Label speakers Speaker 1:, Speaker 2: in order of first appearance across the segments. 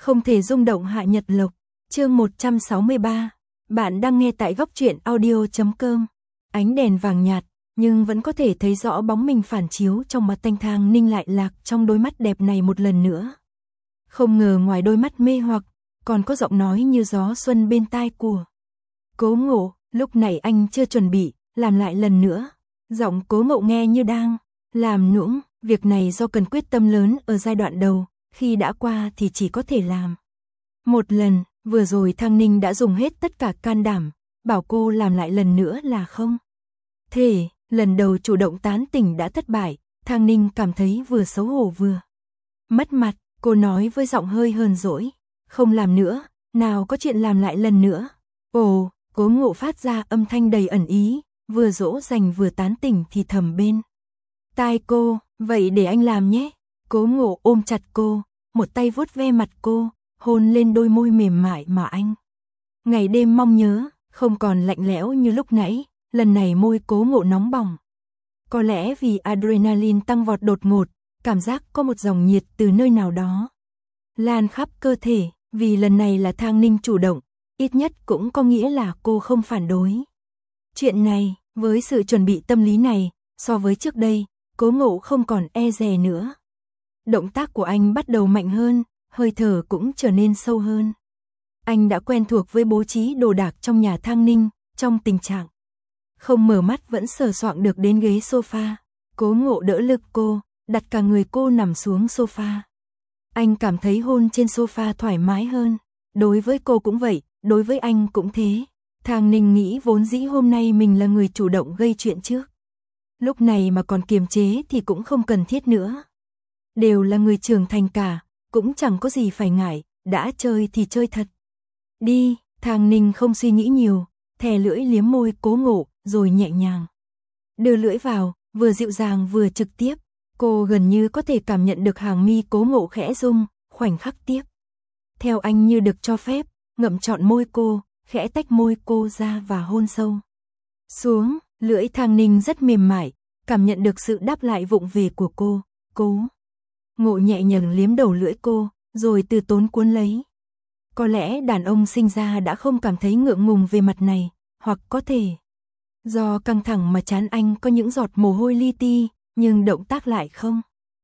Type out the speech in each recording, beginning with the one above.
Speaker 1: Không thể rung động Hạ Nhật Lộc. Chương 163. Bạn đang nghe tại góc truyện audio.com. Ánh đèn vàng nhạt, nhưng vẫn có thể thấy rõ bóng mình phản chiếu trong mặt Thanh Thang Ninh lại lạc trong đôi mắt đẹp này một lần nữa. Không ngờ ngoài đôi mắt mê hoặc, còn có giọng nói như gió xuân bên tai của Cố Ngộ. Lúc này anh chưa chuẩn bị, làm lại lần nữa. Giọng Cố Ngộ nghe như đang làm nũng. Việc này do cần quyết tâm lớn ở giai đoạn đầu, khi đã qua thì chỉ có thể làm một lần. Vừa rồi Thang Ninh đã dùng hết tất cả can đảm, bảo cô làm lại lần nữa là không thể. Lần đầu chủ động tán tỉnh đã thất bại, Thang Ninh cảm thấy vừa xấu hổ vừa mất mặt. Cô nói với giọng hơi hờn dỗi, không làm nữa, nào có chuyện làm lại lần nữa. Ồ, Cố Ngộ phát ra âm thanh đầy ẩn ý, vừa dỗ dành vừa tán tỉnh thì thầm bên tai cô, vậy để anh làm nhé. Cố Ngộ ôm chặt cô, một tay vuốt ve mặt cô, hôn lên đôi môi mềm mại mà anh ngày đêm mong nhớ, không còn lạnh lẽo như lúc nãy, lần này môi Cố Ngộ nóng bỏng. Có lẽ vì adrenaline tăng vọt đột ngột, cảm giác có một dòng nhiệt từ nơi nào đó lan khắp cơ thể, vì lần này là Thang Ninh chủ động, ít nhất cũng có nghĩa là cô không phản đối chuyện này. Với sự chuẩn bị tâm lý này, so với trước đây, Cố Ngộ không còn e dè nữa. Động tác của anh bắt đầu mạnh hơn, hơi thở cũng trở nên sâu hơn. Anh đã quen thuộc với bố trí đồ đạc trong nhà Thang Ninh, trong tình trạng không mở mắt vẫn sờ soạng được đến ghế sofa. Cố Ngộ đỡ lực cô, đặt cả người cô nằm xuống sofa. Anh cảm thấy hôn trên sofa thoải mái hơn. Đối với cô cũng vậy, đối với anh cũng thế. Thang Ninh nghĩ vốn dĩ hôm nay mình là người chủ động gây chuyện trước. Lúc này mà còn kiềm chế thì cũng không cần thiết nữa. Đều là người trưởng thành cả, cũng chẳng có gì phải ngại, đã chơi thì chơi thật. Đi, Thang Ninh không suy nghĩ nhiều, thè lưỡi liếm môi Cố Ngộ, rồi nhẹ nhàng đưa lưỡi vào, vừa dịu dàng vừa trực tiếp. Cô gần như có thể cảm nhận được hàng mi Cố Ngộ khẽ rung, khoảnh khắc tiếp theo anh như được cho phép, ngậm trọn môi cô, khẽ tách môi cô ra và hôn sâu xuống. Lưỡi Thang Ninh rất mềm mại, cảm nhận được sự đáp lại vụng về của cô. Cố Ngộ nhẹ nhàng liếm đầu lưỡi cô, rồi từ tốn cuốn lấy. Có lẽ đàn ông sinh ra đã không cảm thấy ngượng ngùng về mặt này, hoặc có thể do căng thẳng mà trán anh có những giọt mồ hôi li ti, nhưng động tác lại không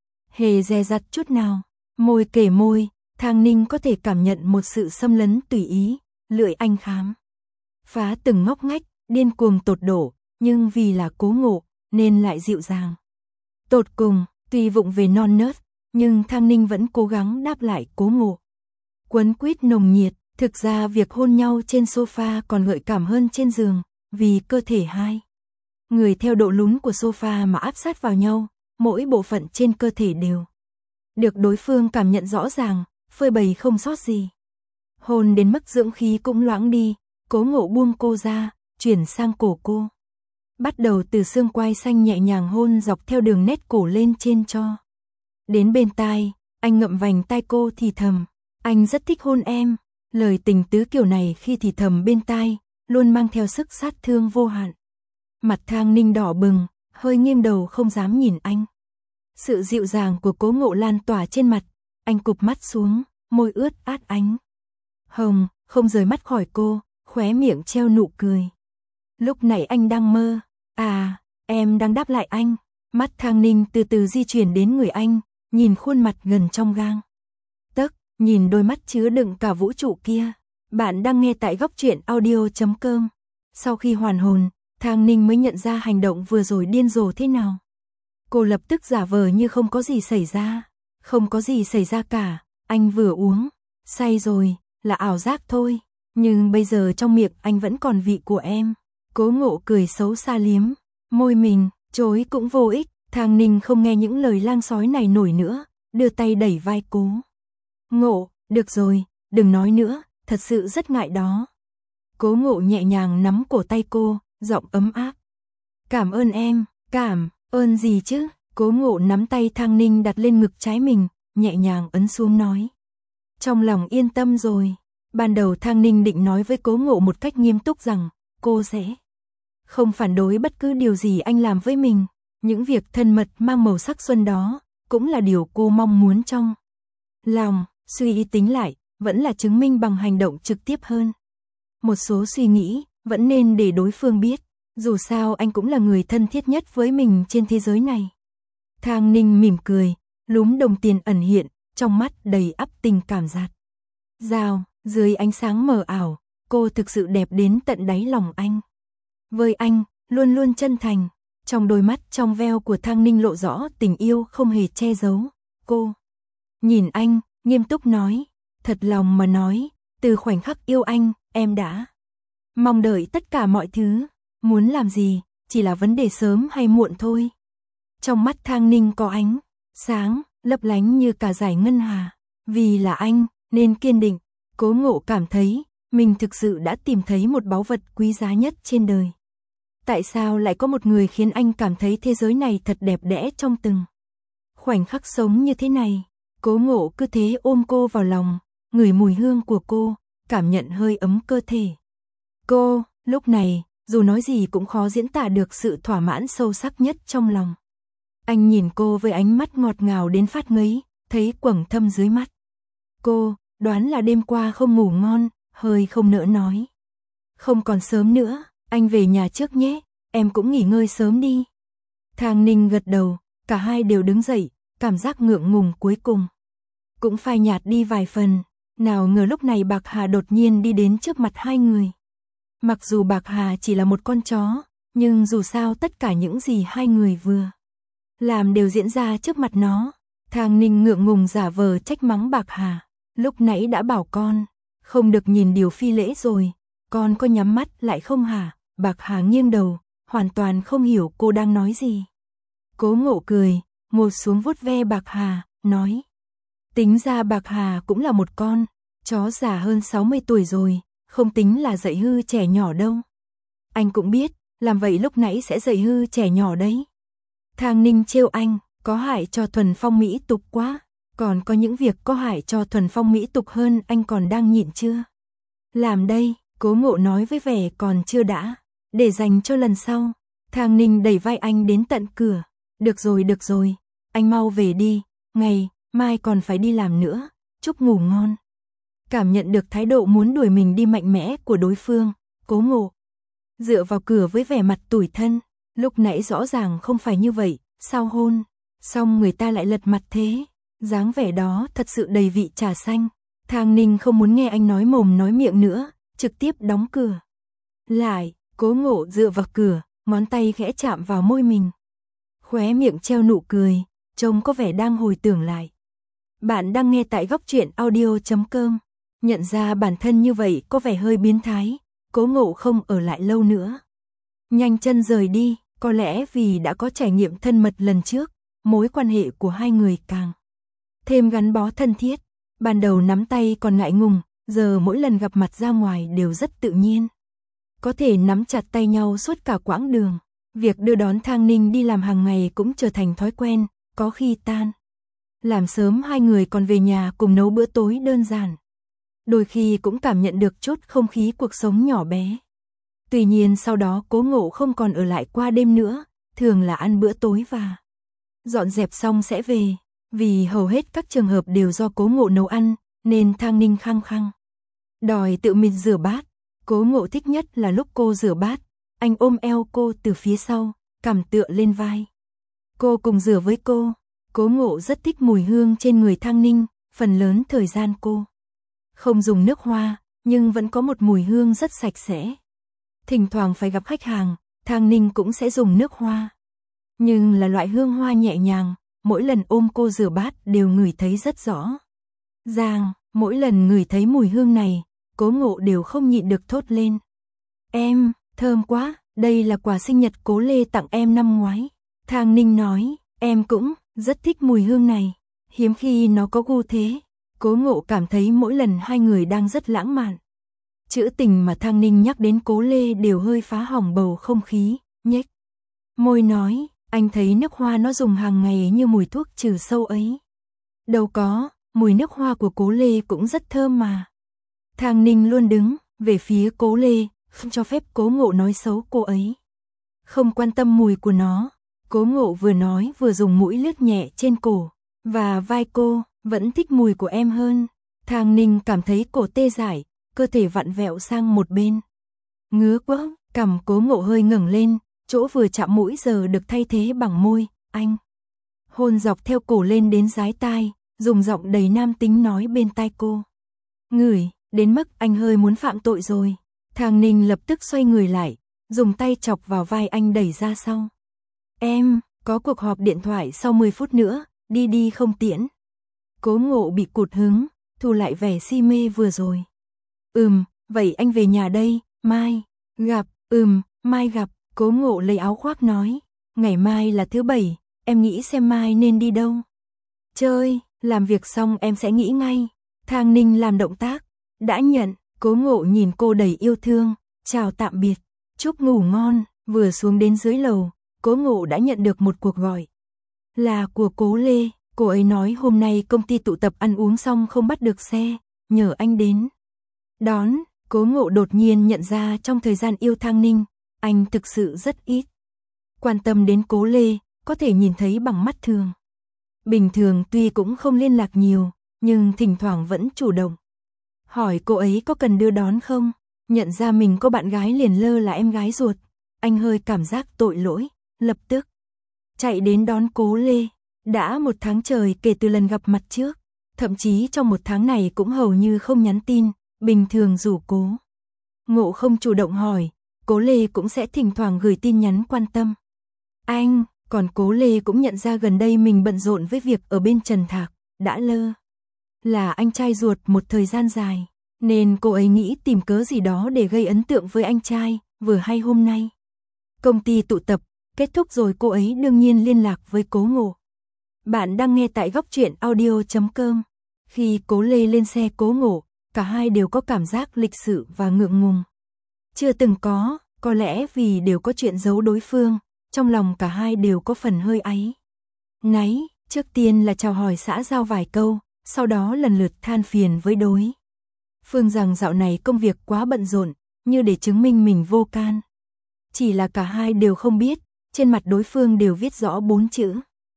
Speaker 1: hề dè dặt chút nào. Môi kề môi, Thang Ninh có thể cảm nhận một sự xâm lấn tùy ý, lưỡi anh khám phá từng ngóc ngách, điên cuồng tột độ, nhưng vì là Cố Ngộ nên lại dịu dàng tột cùng. Tuy vụng về non nớt, nhưng Thang Ninh vẫn cố gắng đáp lại Cố Ngộ. Quấn quýt nồng nhiệt, thực ra việc hôn nhau trên sofa còn gợi cảm hơn trên giường, vì cơ thể hai người theo độ lún của sofa mà áp sát vào nhau, mỗi bộ phận trên cơ thể đều được đối phương cảm nhận rõ ràng, phơi bày không sót gì. Hôn đến mức dưỡng khí cũng loãng đi, Cố Ngộ buông cô ra, chuyển sang cổ cô. Bắt đầu từ xương quai xanh nhẹ nhàng hôn dọc theo đường nét cổ lên trên cho đến bên tai, anh ngậm vành tai cô thì thầm, anh rất thích hôn em. Lời tình tứ kiểu này khi thì thầm bên tai, luôn mang theo sức sát thương vô hạn. Mặt Thang Ninh đỏ bừng, hơi nghiêng đầu không dám nhìn anh. Sự dịu dàng của Cố Ngộ lan tỏa trên mặt, anh cụp mắt xuống, môi ướt át ánh hồng, không rời mắt khỏi cô, khóe miệng treo nụ cười. Lúc này anh đang mơ, à, em đang đáp lại anh. Mắt Thang Ninh từ từ di chuyển đến người anh, nhìn khuôn mặt gần trong gang tấc, nhìn đôi mắt chứa đựng cả vũ trụ kia. Bạn đang nghe tại góc truyện audio.com. Sau khi hoàn hồn, Thang Ninh mới nhận ra hành động vừa rồi điên rồ thế nào. Cô lập tức giả vờ như không có gì xảy ra. Không có gì xảy ra cả, anh vừa uống say rồi, là ảo giác thôi. Nhưng bây giờ trong miệng anh vẫn còn vị của em. Cố Ngộ cười xấu xa liếm môi mình, chối cũng vô ích. Thang Ninh không nghe những lời lang sói này nổi nữa, đưa tay đẩy vai Cố Ngộ, được rồi, đừng nói nữa, thật sự rất ngại đó. Cố Ngộ nhẹ nhàng nắm cổ tay cô, giọng ấm áp. Cảm ơn em. Cảm ơn gì chứ? Cố Ngộ nắm tay Thang Ninh đặt lên ngực trái mình, nhẹ nhàng ấn xuống nói. Trong lòng yên tâm rồi. Ban đầu Thang Ninh định nói với Cố Ngộ một cách nghiêm túc rằng cô sẽ không phản đối bất cứ điều gì anh làm với mình. Những việc thân mật mang màu sắc xuân đó cũng là điều cô mong muốn trong lòng. Suy tính lại, vẫn là chứng minh bằng hành động trực tiếp hơn. Một số suy nghĩ, vẫn nên để đối phương biết, dù sao anh cũng là người thân thiết nhất với mình trên thế giới này. Thang Ninh mỉm cười, lúm đồng tiền ẩn hiện, trong mắt đầy ắp tình cảm dạt dào, dưới ánh sáng mờ ảo, cô thực sự đẹp đến tận đáy lòng anh. Với anh, luôn luôn chân thành, trong đôi mắt trong veo của Thang Ninh lộ rõ tình yêu không hề che giấu. Cô nhìn anh, nghiêm túc nói, thật lòng mà nói, từ khoảnh khắc yêu anh, em đã mong đợi tất cả mọi thứ, muốn làm gì, chỉ là vấn đề sớm hay muộn thôi. Trong mắt Thang Ninh có ánh sáng, lấp lánh như cả dải ngân hà, vì là anh, nên kiên định. Cố Ngộ cảm thấy, mình thực sự đã tìm thấy một báu vật quý giá nhất trên đời. Tại sao lại có một người khiến anh cảm thấy thế giới này thật đẹp đẽ trong từng khoảnh khắc sống như thế này? Cố Ngộ cứ thế ôm cô vào lòng, ngửi mùi hương của cô, cảm nhận hơi ấm cơ thể. Cô, lúc này, dù nói gì cũng khó diễn tả được sự thỏa mãn sâu sắc nhất trong lòng. Anh nhìn cô với ánh mắt ngọt ngào đến phát ngấy, thấy quầng thâm dưới mắt. Cô, đoán là đêm qua không ngủ ngon, hơi không nỡ nói. Không còn sớm nữa, anh về nhà trước nhé, em cũng nghỉ ngơi sớm đi. Thang Ninh gật đầu, cả hai đều đứng dậy, cảm giác ngượng ngùng cuối cùng cũng phai nhạt đi vài phần. Nào ngờ lúc này Bạc Hà đột nhiên đi đến trước mặt hai người. Mặc dù Bạc Hà chỉ là một con chó, nhưng dù sao tất cả những gì hai người vừa làm đều diễn ra trước mặt nó. Thang Ninh ngượng ngùng giả vờ trách mắng Bạc Hà. Lúc nãy đã bảo con, không được nhìn điều phi lễ rồi, con có nhắm mắt lại không hả? Bạc Hà nghiêng đầu, hoàn toàn không hiểu cô đang nói gì. Cố Ngộ cười, ngồi xuống vuốt ve Bạc Hà, nói. Tính ra Bạc Hà cũng là một con chó già hơn 60 tuổi rồi, không tính là dạy hư trẻ nhỏ đâu. Anh cũng biết, làm vậy lúc nãy sẽ dạy hư trẻ nhỏ đấy. Thang Ninh trêu anh, có hại cho thuần phong mỹ tục quá. Còn có những việc có hại cho thuần phong mỹ tục hơn anh còn đang nhịn chưa? Làm đây, Cố Ngộ nói với vẻ còn chưa đã, để dành cho lần sau. Thang Ninh đẩy vai anh đến tận cửa. Được rồi, anh mau về đi, ngày mai còn phải đi làm nữa, chúc ngủ ngon. Cảm nhận được thái độ muốn đuổi mình đi mạnh mẽ của đối phương, Cố Ngộ dựa vào cửa với vẻ mặt tủi thân. Lúc nãy rõ ràng không phải như vậy, sao hôn xong người ta lại lật mặt thế? Dáng vẻ đó thật sự đầy vị trà xanh. Thang Ninh không muốn nghe anh nói mồm nói miệng nữa, trực tiếp đóng cửa lại. Cố Ngộ dựa vào cửa, ngón tay khẽ chạm vào môi mình, khóe miệng treo nụ cười, trông có vẻ đang hồi tưởng lại. Bạn đang nghe tại goctruyện.audio.com. Nhận ra bản thân như vậy có vẻ hơi biến thái, Cố Ngộ không ở lại lâu nữa, nhanh chân rời đi. Có lẽ vì đã có trải nghiệm thân mật lần trước, mối quan hệ của hai người càng thêm gắn bó thân thiết. Ban đầu nắm tay còn ngại ngùng, giờ mỗi lần gặp mặt ra ngoài đều rất tự nhiên. Có thể nắm chặt tay nhau suốt cả quãng đường. Việc đưa đón Thang Ninh đi làm hàng ngày cũng trở thành thói quen, có khi tan làm sớm hai người còn về nhà cùng nấu bữa tối đơn giản. Đôi khi cũng cảm nhận được chút không khí cuộc sống nhỏ bé. Tuy nhiên sau đó Cố Ngộ không còn ở lại qua đêm nữa, thường là ăn bữa tối và dọn dẹp xong sẽ về. Vì hầu hết các trường hợp đều do Cố Ngộ nấu ăn, nên Thang Ninh khăng khăng đòi tự mình rửa bát. Cố Ngộ thích nhất là lúc cô rửa bát, anh ôm eo cô từ phía sau, cằm tựa lên vai cô cùng rửa với cô. Cố Ngộ rất thích mùi hương trên người Thang Ninh, phần lớn thời gian cô không dùng nước hoa, nhưng vẫn có một mùi hương rất sạch sẽ. Thỉnh thoảng phải gặp khách hàng, Thang Ninh cũng sẽ dùng nước hoa, nhưng là loại hương hoa nhẹ nhàng. Mỗi lần ôm cô rửa bát đều ngửi thấy rất rõ ràng. Mỗi lần ngửi thấy mùi hương này, Cố Ngộ đều không nhịn được thốt lên. Em, thơm quá, đây là quà sinh nhật Cố Lê tặng em năm ngoái. Thang Ninh nói, em cũng rất thích mùi hương này, hiếm khi nó có gu thế. Cố Ngộ cảm thấy mỗi lần hai người đang rất lãng mạn. Chữ tình mà Thang Ninh nhắc đến Cố Lê đều hơi phá hỏng bầu không khí, nhếch môi nói, anh thấy nước hoa nó dùng hàng ngày như mùi thuốc trừ sâu ấy. Đâu có, mùi nước hoa của Cố Lê cũng rất thơm mà. Thang Ninh luôn đứng về phía Cố Lê, không cho phép Cố Ngộ nói xấu cô ấy. Không quan tâm mùi của nó, Cố Ngộ vừa nói vừa dùng mũi lướt nhẹ trên cổ và vai cô, vẫn thích mùi của em hơn. Thang Ninh cảm thấy cổ tê dại, cơ thể vặn vẹo sang một bên. Ngứa quá, cằm Cố Ngộ hơi ngẩng lên, chỗ vừa chạm mũi giờ được thay thế bằng môi, anh. Hôn dọc theo cổ lên đến dái tai, dùng giọng đầy nam tính nói bên tai cô. Ngửi, đến mức anh hơi muốn phạm tội rồi. Thang Ninh lập tức xoay người lại, dùng tay chọc vào vai anh đẩy ra sau. Em, có cuộc họp điện thoại sau 10 phút nữa, đi không tiễn. Cố Ngộ bị cụt hứng, thu lại vẻ si mê vừa rồi. Vậy anh về nhà đây, mai gặp, mai gặp, Cố Ngộ lấy áo khoác nói. Ngày mai là thứ Bảy, em nghĩ xem mai nên đi đâu. Chơi, làm việc xong em sẽ nghĩ ngay. Thang Ninh làm động tác. Đã nhận, Cố Ngộ nhìn cô đầy yêu thương. Chào tạm biệt, chúc ngủ ngon. Vừa xuống đến dưới lầu, Cố Ngộ đã nhận được một cuộc gọi. Là của Cố Lê, cô ấy nói hôm nay công ty tụ tập ăn uống xong không bắt được xe, nhờ anh đến đón. Cố Ngộ đột nhiên nhận ra trong thời gian yêu Thang Ninh, anh thực sự rất ít quan tâm đến Cố Lê, có thể nhìn thấy bằng mắt thường. Bình thường tuy cũng không liên lạc nhiều, nhưng thỉnh thoảng vẫn chủ động hỏi cô ấy có cần đưa đón không. Nhận ra mình có bạn gái liền lơ là em gái ruột, anh hơi cảm giác tội lỗi, lập tức chạy đến đón Cố Lê. Đã 1 tháng trời kể từ lần gặp mặt trước, thậm chí trong 1 tháng này cũng hầu như không nhắn tin, bình thường dù Cố Ngộ không chủ động hỏi, Cố Lê cũng sẽ thỉnh thoảng gửi tin nhắn quan tâm. Còn Cố Lê cũng nhận ra gần đây mình bận rộn với việc ở bên Trần Thạc, đã lơ là anh trai ruột một thời gian dài, nên cô ấy nghĩ tìm cớ gì đó để gây ấn tượng với anh trai. Vừa hay hôm nay công ty tụ tập kết thúc rồi, cô ấy đương nhiên liên lạc với Cố Ngộ. Bạn đang nghe tại góc truyện audio.com. Khi Cố Lê lên xe Cố Ngộ, cả hai đều có cảm giác lịch sự và ngượng ngùng. Chưa từng có lẽ vì đều có chuyện giấu đối phương, trong lòng cả hai đều có phần hơi áy náy. Trước tiên là chào hỏi xã giao vài câu, sau đó lần lượt than phiền với đối phương rằng dạo này công việc quá bận rộn, như để chứng minh mình vô can. Chỉ là cả hai đều không biết, trên mặt đối phương đều viết rõ 4 chữ.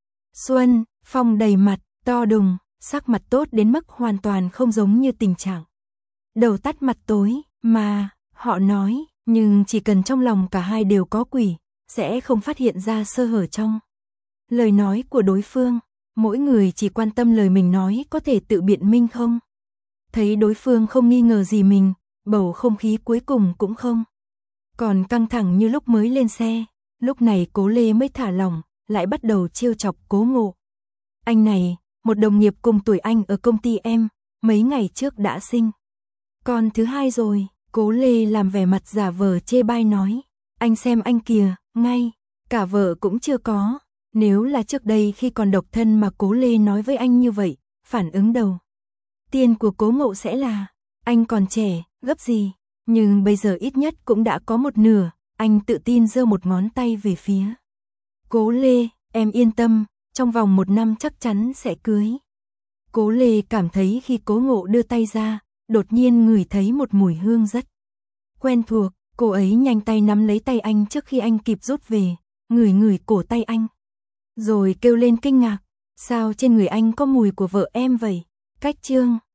Speaker 1: Xuân, phong đầy mặt, to đùng, sắc mặt tốt đến mức hoàn toàn không giống như tình trạng đầu tắt mặt tối mà họ nói, nhưng chỉ cần trong lòng cả hai đều có quỷ, sẽ không phát hiện ra sơ hở trong lời nói của đối phương. Mỗi người chỉ quan tâm lời mình nói có thể tự biện minh không. Thấy đối phương không nghi ngờ gì mình, bầu không khí cuối cùng cũng không còn căng thẳng như lúc mới lên xe. Lúc này Cố Lê mới thả lỏng, lại bắt đầu trêu chọc Cố Ngộ. Anh này, một đồng nghiệp cùng tuổi anh ở công ty em, mấy ngày trước đã sinh con thứ 2 rồi. Cố Lê làm vẻ mặt giả vờ chê bai nói. Anh xem anh kìa, ngay cả vợ cũng chưa có. Nếu là trước đây khi còn độc thân mà Cố Lê nói với anh như vậy, phản ứng đầu tiên của Cố Ngộ sẽ là anh còn trẻ, gấp gì. Nhưng bây giờ ít nhất cũng đã có một nửa. Anh tự tin giơ một ngón tay về phía Cố Lê. Em yên tâm, trong vòng 1 năm chắc chắn sẽ cưới. Cố Lê cảm thấy khi Cố Ngộ đưa tay ra, đột nhiên ngửi thấy một mùi hương rất quen thuộc. Cô ấy nhanh tay nắm lấy tay anh trước khi anh kịp rút về, ngửi cổ tay anh, rồi kêu lên kinh ngạc. Sao trên người anh có mùi của vợ em vậy? Cách chương